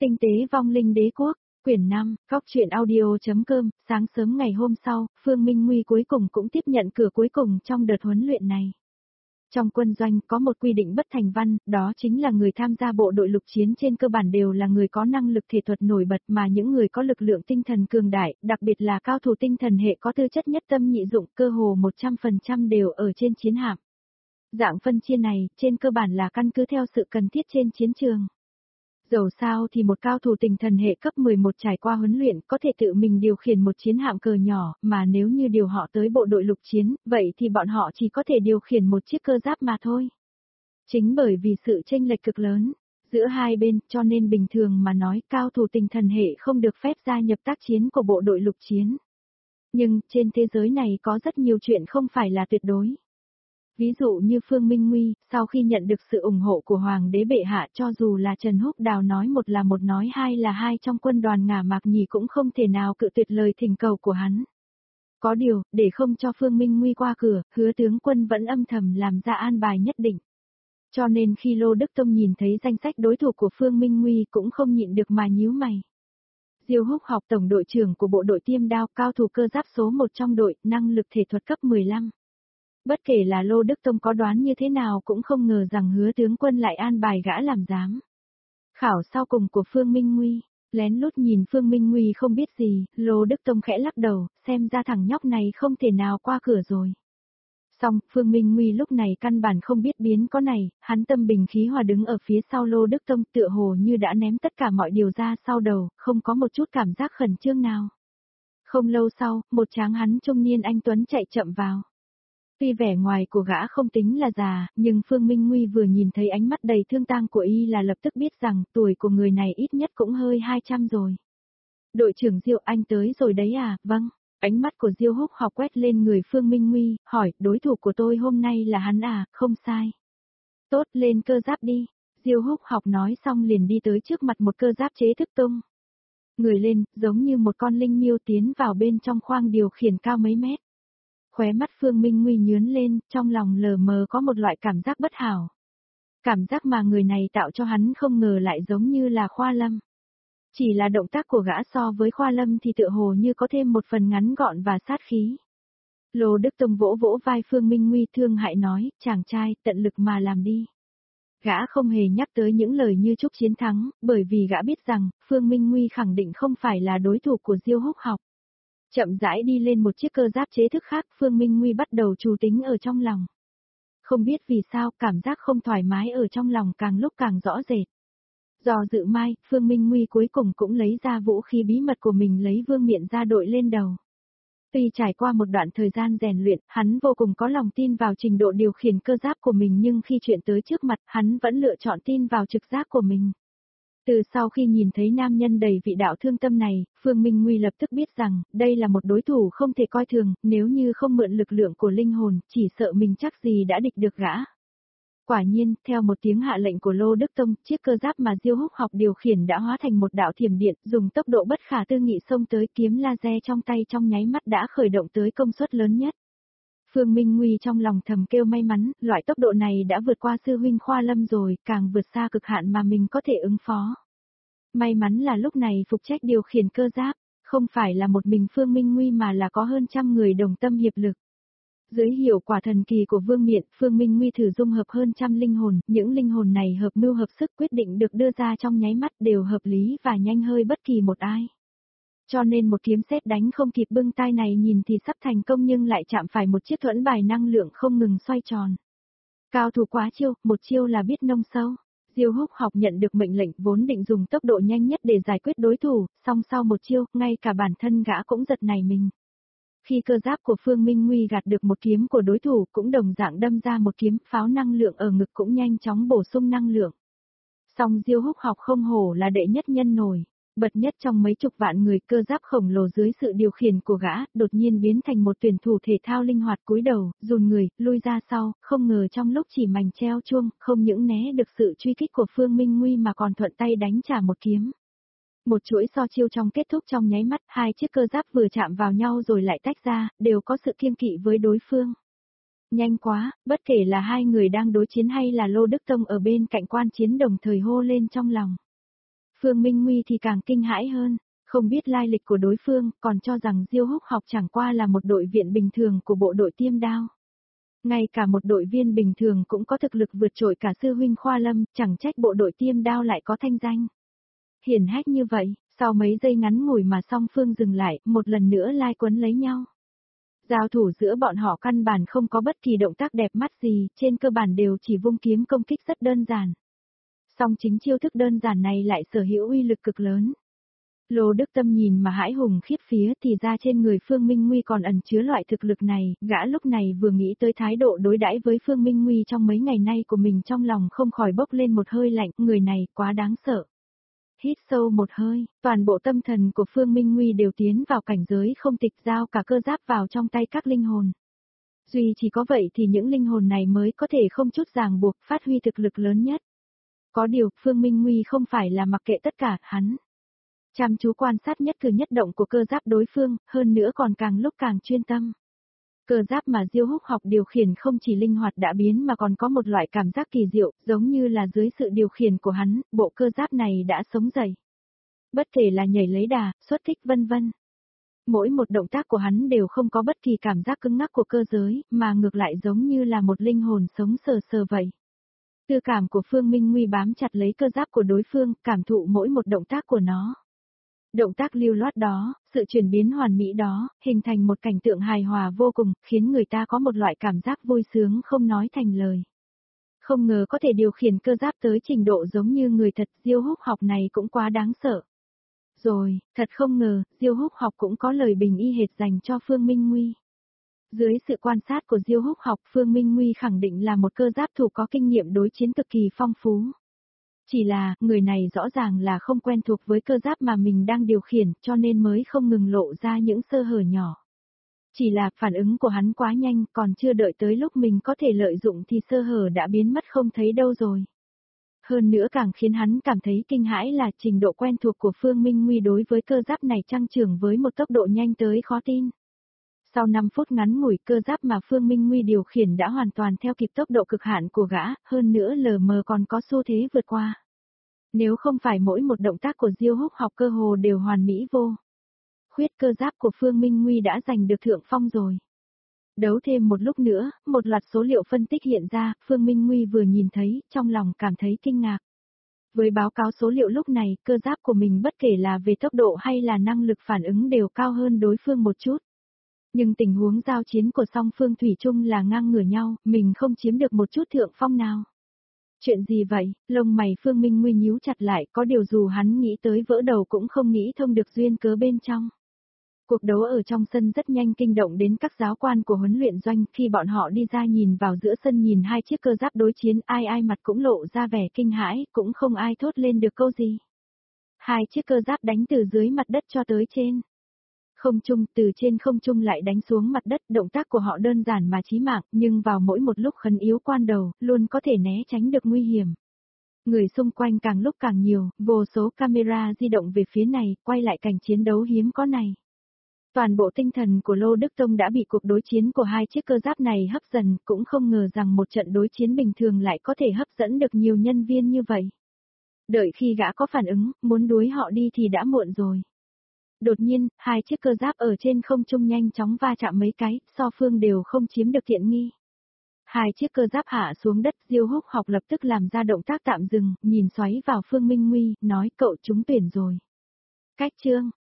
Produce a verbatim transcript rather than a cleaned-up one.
Tinh tế vong linh đế quốc, quyển năm, góc truyện audio.com, sáng sớm ngày hôm sau, Phương Minh Nguy cuối cùng cũng tiếp nhận cửa cuối cùng trong đợt huấn luyện này. Trong quân doanh có một quy định bất thành văn, đó chính là người tham gia bộ đội lục chiến trên cơ bản đều là người có năng lực thể thuật nổi bật, mà những người có lực lượng tinh thần cường đại, đặc biệt là cao thủ tinh thần hệ có tư chất nhất tâm nhị dụng, cơ hồ một trăm phần trăm đều ở trên chiến hạm. Dạng phân chia này, trên cơ bản là căn cứ theo sự cần thiết trên chiến trường. Dẫu sao thì một cao thủ tinh thần hệ cấp mười một trải qua huấn luyện có thể tự mình điều khiển một chiến hạm cờ nhỏ, mà nếu như điều họ tới bộ đội lục chiến, vậy thì bọn họ chỉ có thể điều khiển một chiếc cơ giáp mà thôi. Chính bởi vì sự chênh lệch cực lớn giữa hai bên, cho nên bình thường mà nói cao thủ tinh thần hệ không được phép gia nhập tác chiến của bộ đội lục chiến. Nhưng, trên thế giới này có rất nhiều chuyện không phải là tuyệt đối. Ví dụ như Phương Minh Nguy, sau khi nhận được sự ủng hộ của Hoàng đế bệ hạ, cho dù là Trần Húc Đào nói một là một nói hai là hai trong quân đoàn Ngả Mạc Nhì cũng không thể nào cự tuyệt lời thỉnh cầu của hắn. Có điều, để không cho Phương Minh Nguy qua cửa, Hứa tướng quân vẫn âm thầm làm ra an bài nhất định. Cho nên khi Lô Đức Tông nhìn thấy danh sách đối thủ của Phương Minh Nguy cũng không nhịn được mà nhíu mày. Diêu Húc Học tổng đội trưởng của bộ đội Tiêm Đao, cao thủ cơ giáp số một trong đội, năng lực thể thuật cấp mười lăm. Bất kể là Lô Đức Tông có đoán như thế nào cũng không ngờ rằng Hứa tướng quân lại an bài gã làm giám. Khảo sau cùng của Phương Minh Nguy, lén lút nhìn Phương Minh Nguy không biết gì, Lô Đức Tông khẽ lắc đầu, xem ra thằng nhóc này không thể nào qua cửa rồi. Xong, Phương Minh Nguy lúc này căn bản không biết biến có này, hắn tâm bình khí hòa đứng ở phía sau Lô Đức Tông tựa hồ như đã ném tất cả mọi điều ra sau đầu, không có một chút cảm giác khẩn trương nào. Không lâu sau, một tráng hắn trung niên anh Tuấn chạy chậm vào. Tuy vẻ ngoài của gã không tính là già, nhưng Phương Minh Nguy vừa nhìn thấy ánh mắt đầy thương tang của y là lập tức biết rằng tuổi của người này ít nhất cũng hơi hai trăm rồi. Đội trưởng Diêu, anh tới rồi đấy à? Vâng. Ánh mắt của Diêu Húc Học quét lên người Phương Minh Nguy, hỏi, đối thủ của tôi hôm nay là hắn à? Không sai. Tốt, lên cơ giáp đi. Diêu Húc Học nói xong liền đi tới trước mặt một cơ giáp chế thức tung. Người lên, giống như một con linh miêu tiến vào bên trong khoang điều khiển cao mấy mét. Khóe mắt Phương Minh Nguy nhướng lên, trong lòng lờ mờ có một loại cảm giác bất hảo. Cảm giác mà người này tạo cho hắn không ngờ lại giống như là Khoa Lâm. Chỉ là động tác của gã so với Khoa Lâm thì tựa hồ như có thêm một phần ngắn gọn và sát khí. Lô Đức Tông vỗ vỗ vai Phương Minh Nguy thương hại nói, chàng trai, tận lực mà làm đi. Gã không hề nhắc tới những lời như chúc chiến thắng, bởi vì gã biết rằng, Phương Minh Nguy khẳng định không phải là đối thủ của Diêu Húc Học. Chậm rãi đi lên một chiếc cơ giáp chế thức khác, Phương Minh Nguy bắt đầu trù tính ở trong lòng. Không biết vì sao, cảm giác không thoải mái ở trong lòng càng lúc càng rõ rệt. Do dự mai, Phương Minh Nguy cuối cùng cũng lấy ra vũ khí bí mật của mình lấy vương miện ra đội lên đầu. Tuy trải qua một đoạn thời gian rèn luyện, hắn vô cùng có lòng tin vào trình độ điều khiển cơ giáp của mình nhưng khi chuyện tới trước mặt, hắn vẫn lựa chọn tin vào trực giác của mình. Từ sau khi nhìn thấy nam nhân đầy vị đạo thương tâm này, Phương Minh Nguy lập tức biết rằng, đây là một đối thủ không thể coi thường, nếu như không mượn lực lượng của linh hồn, chỉ sợ mình chắc gì đã địch được gã. Quả nhiên, theo một tiếng hạ lệnh của Lô Đức Tông, chiếc cơ giáp mà Diêu Húc Học điều khiển đã hóa thành một đạo thiểm điện, dùng tốc độ bất khả tư nghị xông tới, kiếm laser trong tay trong nháy mắt đã khởi động tới công suất lớn nhất. Phương Minh Nguy trong lòng thầm kêu may mắn, loại tốc độ này đã vượt qua sư huynh Khoa Lâm rồi, càng vượt xa cực hạn mà mình có thể ứng phó. May mắn là lúc này phụ trách điều khiển cơ giáp, không phải là một mình Phương Minh Nguy mà là có hơn trăm người đồng tâm hiệp lực. Dưới hiệu quả thần kỳ của vương miện, Phương Minh Nguy thử dung hợp hơn trăm linh hồn, những linh hồn này hợp mưu hợp sức quyết định được đưa ra trong nháy mắt đều hợp lý và nhanh hơi bất kỳ một ai. Cho nên một kiếm sét đánh không kịp bưng tay này nhìn thì sắp thành công nhưng lại chạm phải một chiếc thuẫn bài năng lượng không ngừng xoay tròn. Cao thủ quá chiêu, một chiêu là biết nông sâu. Diêu Húc Học nhận được mệnh lệnh vốn định dùng tốc độ nhanh nhất để giải quyết đối thủ, song sau một chiêu, ngay cả bản thân gã cũng giật nảy mình. Khi cơ giáp của Phương Minh Nguy gạt được một kiếm của đối thủ cũng đồng dạng đâm ra một kiếm, pháo năng lượng ở ngực cũng nhanh chóng bổ sung năng lượng. Song Diêu Húc Học không hổ là đệ nhất nhân nổi. Bật nhất trong mấy chục vạn người, cơ giáp khổng lồ dưới sự điều khiển của gã, đột nhiên biến thành một tuyển thủ thể thao linh hoạt cúi đầu, dùn người, lui ra sau, không ngờ trong lúc chỉ mảnh treo chuông, không những né được sự truy kích của Phương Minh Nguy mà còn thuận tay đánh trả một kiếm. Một chuỗi so chiêu trong kết thúc trong nháy mắt, hai chiếc cơ giáp vừa chạm vào nhau rồi lại tách ra, đều có sự kiêng kỵ với đối phương. Nhanh quá, bất kể là hai người đang đối chiến hay là Lô Đức Tông ở bên cạnh quan chiến đồng thời hô lên trong lòng. Phương Minh Nguy thì càng kinh hãi hơn, không biết lai lịch của đối phương, còn cho rằng Diêu Húc học chẳng qua là một đội viện bình thường của bộ đội tiêm đao. Ngay cả một đội viên bình thường cũng có thực lực vượt trội cả sư huynh Khoa Lâm, chẳng trách bộ đội tiêm đao lại có thanh danh hiển hách như vậy. Sau mấy giây ngắn ngủi mà song phương dừng lại, một lần nữa lai quấn lấy nhau. Giao thủ giữa bọn họ căn bản không có bất kỳ động tác đẹp mắt gì, trên cơ bản đều chỉ vung kiếm công kích rất đơn giản. Song chính chiêu thức đơn giản này lại sở hữu uy lực cực lớn. Lô Đức Tâm nhìn mà hãi hùng khiếp phía thì ra trên người Phương Minh Nguy còn ẩn chứa loại thực lực này, gã lúc này vừa nghĩ tới thái độ đối đãi với Phương Minh Nguy trong mấy ngày nay của mình trong lòng không khỏi bốc lên một hơi lạnh, người này quá đáng sợ. Hít sâu một hơi, toàn bộ tâm thần của Phương Minh Nguy đều tiến vào cảnh giới không tịch giao cả cơ giáp vào trong tay các linh hồn. Duy chỉ có vậy thì những linh hồn này mới có thể không chút ràng buộc phát huy thực lực lớn nhất. Có điều, Phương Minh Nguy không phải là mặc kệ tất cả, hắn chăm chú quan sát nhất cử nhất động của cơ giáp đối phương, hơn nữa còn càng lúc càng chuyên tâm. Cơ giáp mà Diêu Húc học điều khiển không chỉ linh hoạt đã biến mà còn có một loại cảm giác kỳ diệu, giống như là dưới sự điều khiển của hắn, bộ cơ giáp này đã sống dậy. Bất kể là nhảy lấy đà, xuất kích vân vân. Mỗi một động tác của hắn đều không có bất kỳ cảm giác cứng ngắc của cơ giới, mà ngược lại giống như là một linh hồn sống sờ sờ vậy. Tư cảm của Phương Minh Nguy bám chặt lấy cơ giáp của đối phương, cảm thụ mỗi một động tác của nó. Động tác lưu loát đó, sự chuyển biến hoàn mỹ đó, hình thành một cảnh tượng hài hòa vô cùng, khiến người ta có một loại cảm giác vui sướng không nói thành lời. Không ngờ có thể điều khiển cơ giáp tới trình độ giống như người thật, Diêu Húc học này cũng quá đáng sợ. Rồi, thật không ngờ, Diêu Húc học cũng có lời bình y hệt dành cho Phương Minh Nguy. Dưới sự quan sát của Diêu Húc học, Phương Minh Nguy khẳng định là một cơ giáp thủ có kinh nghiệm đối chiến cực kỳ phong phú. Chỉ là, người này rõ ràng là không quen thuộc với cơ giáp mà mình đang điều khiển, cho nên mới không ngừng lộ ra những sơ hở nhỏ. Chỉ là, phản ứng của hắn quá nhanh, còn chưa đợi tới lúc mình có thể lợi dụng thì sơ hở đã biến mất không thấy đâu rồi. Hơn nữa càng khiến hắn cảm thấy kinh hãi là trình độ quen thuộc của Phương Minh Nguy đối với cơ giáp này tăng trưởng với một tốc độ nhanh tới khó tin. Sau năm phút ngắn ngủi, cơ giáp mà Phương Minh Nguy điều khiển đã hoàn toàn theo kịp tốc độ cực hạn của gã, hơn nữa lờ mờ còn có xu thế vượt qua. Nếu không phải mỗi một động tác của Diêu Húc học cơ hồ đều hoàn mỹ vô khuyết, cơ giáp của Phương Minh Nguy đã giành được thượng phong rồi. Đấu thêm một lúc nữa, một loạt số liệu phân tích hiện ra, Phương Minh Nguy vừa nhìn thấy, trong lòng cảm thấy kinh ngạc. Với báo cáo số liệu lúc này, cơ giáp của mình bất kể là về tốc độ hay là năng lực phản ứng đều cao hơn đối phương một chút. Nhưng tình huống giao chiến của song phương thủy chung là ngang ngửa nhau, mình không chiếm được một chút thượng phong nào. Chuyện gì vậy? Lông mày Phương Minh Nguy nhíu chặt lại, có điều dù hắn nghĩ tới vỡ đầu cũng không nghĩ thông được duyên cớ bên trong. Cuộc đấu ở trong sân rất nhanh kinh động đến các giáo quan của huấn luyện doanh, khi bọn họ đi ra nhìn vào giữa sân nhìn hai chiếc cơ giáp đối chiến, ai ai mặt cũng lộ ra vẻ kinh hãi, cũng không ai thốt lên được câu gì. Hai chiếc cơ giáp đánh từ dưới mặt đất cho tới trên không trung, từ trên không trung lại đánh xuống mặt đất, động tác của họ đơn giản mà chí mạng, nhưng vào mỗi một lúc khẩn yếu quan đầu, luôn có thể né tránh được nguy hiểm. Người xung quanh càng lúc càng nhiều, vô số camera di động về phía này, quay lại cảnh chiến đấu hiếm có này. Toàn bộ tinh thần của Lô Đức Tông đã bị cuộc đối chiến của hai chiếc cơ giáp này hấp dẫn, cũng không ngờ rằng một trận đối chiến bình thường lại có thể hấp dẫn được nhiều nhân viên như vậy. Đợi khi gã có phản ứng, muốn đuối họ đi thì đã muộn rồi. Đột nhiên, hai chiếc cơ giáp ở trên không trung nhanh chóng va chạm mấy cái, so phương đều không chiếm được tiện nghi. Hai chiếc cơ giáp hạ xuống đất, Diêu Húc học lập tức làm ra động tác tạm dừng, nhìn xoáy vào Phương Minh Nguy, nói cậu trúng tuyển rồi. Cách chương,